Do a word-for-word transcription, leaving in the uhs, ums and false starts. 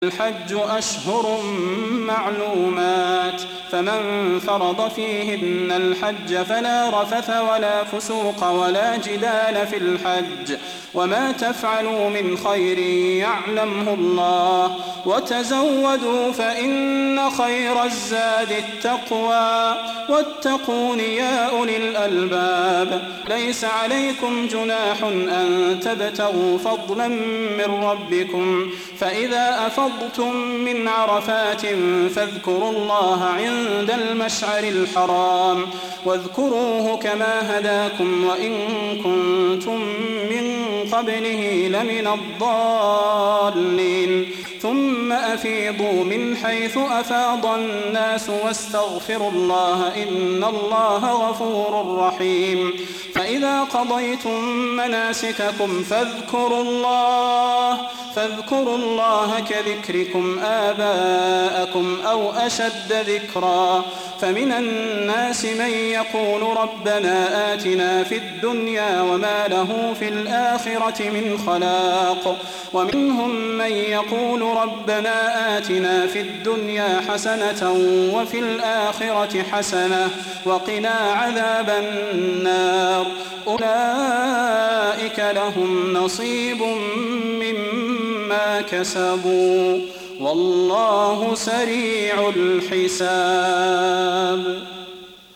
الحج أشهر معلومات فمن فرض فيهن الحج فلا رفث ولا فسوق ولا جدال في الحج وما تفعلوا من خير يعلمه الله وتزودوا فإن خير الزاد التقوى واتقون يا أولي الألباب ليس عليكم جناح أن تبتغوا فضلا من ربكم فإذا أفضتم من عرفات فاذكروا الله عند المشعر الحرام واذكروه كما هداكم وإن كنتم من قبله لمن الضالين ثم أفيضوا من حيث أفاض الناس واستغفروا الله إن الله غفور رحيم فإذا قضيتم مناسككم فاذكروا الله فاذكروا الله كذكركم آباءكم أو أشد ذكرا فمن الناس من يقول ربنا آتنا في الدنيا وما له في الآخرة من خلاق ومنهم من يقول ربنا آتنا في الدنيا حسنة وفي الآخرة حسنة وقنا عذاب النار أولئك لهم نصيب مما كسبوا والله سريع الحساب.